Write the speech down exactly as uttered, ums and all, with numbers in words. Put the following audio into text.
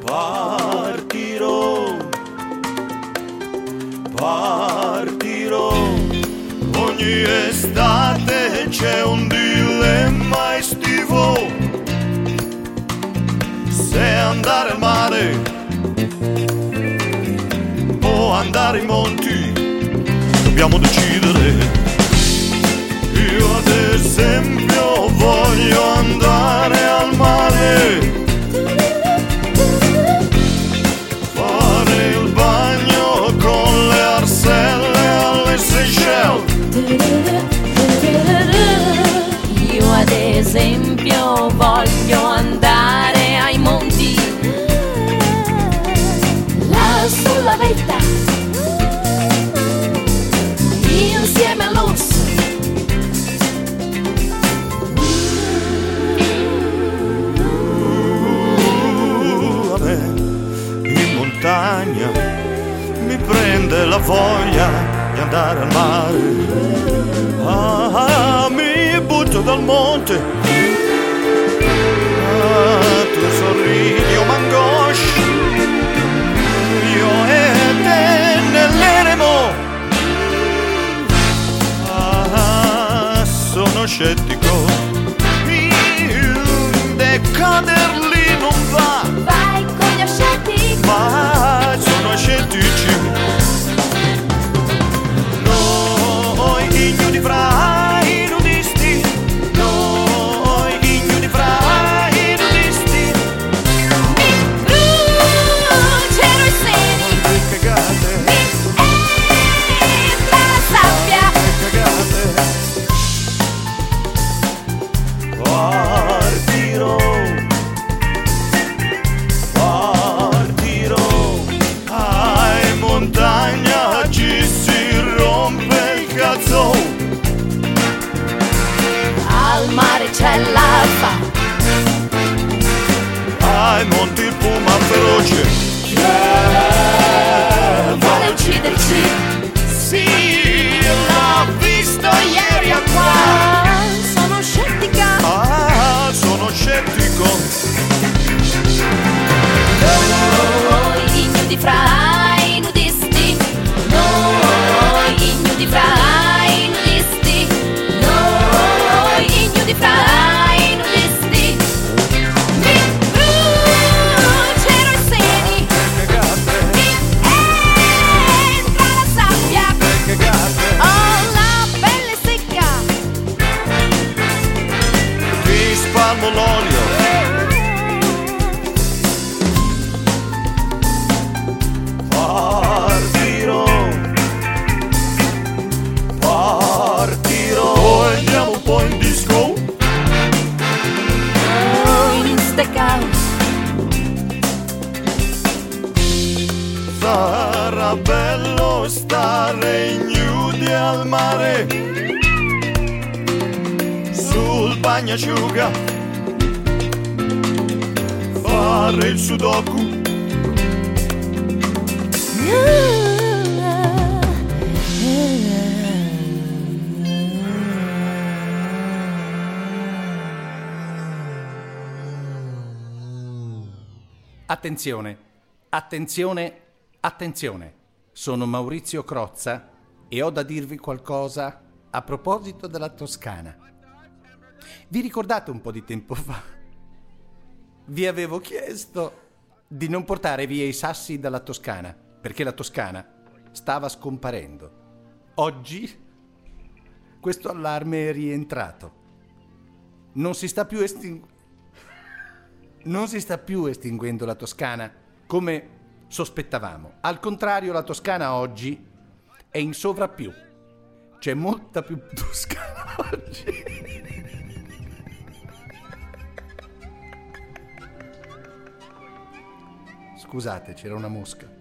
Partirò, partirò. Ogni estate c'è un dilemma estivo: se andare al mare o andare ai monti, dobbiamo decidere. Io ad esempio voglio andare al mare, fare il bagno con le arselle alle Seychelles. Io ad esempio voglio andare ai monti, là sulla vetta, insieme all'orso. Uh, a me in montagna mi prende la voglia di andare al mare. Ah, ah, mi butto dal monte, ah, tu sorridi, io m'angoscio, io e te nell'eremo. Ah, sono scettico, il decader lì non va. Vai con gli ascetti, Ma sono scettici. Noi ignudi fra i nudisti, noi ignudi fra i nudisti. mi brucerò i seni, Che cagate, entra la sabbia. che cagate. Partirò, partirò. Ah, in montagna ci si rompe il cazzo. Al mare c'è l'alfa, Ai monti il puma feroce, vuole ucciderci. sì, l'ho visto ieri a qua. Ah, sono scettica. Ah, sono scettico. Noi ignudi fra i nudisti, noi ignudi fra i nudisti, noi ignudi fra i nudisti. Mi brucerò i seni, Che cagate, mi entra la sabbia. che cagate. Ho la pelle secca, Ti spalmo l'olio. Partirò, partirò. Poi andiamo un po' in disco. in steakhouse. Sarà bello stare ignudi al mare, sul bagnasciuga, fare il sudoku. Attenzione, attenzione, attenzione. Sono Maurizio Crozza e ho da dirvi qualcosa a proposito della Toscana. Vi ricordate un po' di tempo fa? Vi avevo chiesto di non portare via i sassi dalla Toscana, perché la Toscana stava scomparendo. Oggi questo allarme è rientrato. Non si sta più estinguendo. Non si sta più estinguendo la Toscana come sospettavamo. Al contrario, la Toscana oggi è in sovrappiù. C'è molta più Toscana oggi. Scusate, c'era una mosca.